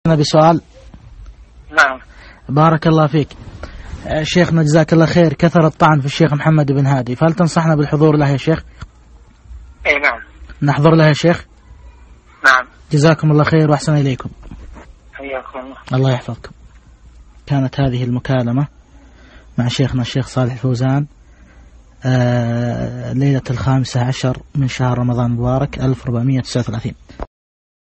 بسؤال. نعم. بارك الله فيك. شيخنا جزاك الله خير، كثر الطعن في الشيخ محمد بن هادي، فهل تنصحنا بالحضور له يا شيخ؟ اي نعم. نحضر له يا شيخ؟ نعم. جزاكم الله خير وأحسن إليكم. حياكم الله. الله يحفظكم. كانت هذه المكالمة مع شيخنا الشيخ صالح الفوزان ليلة 15 من شهر رمضان المبارك 1439.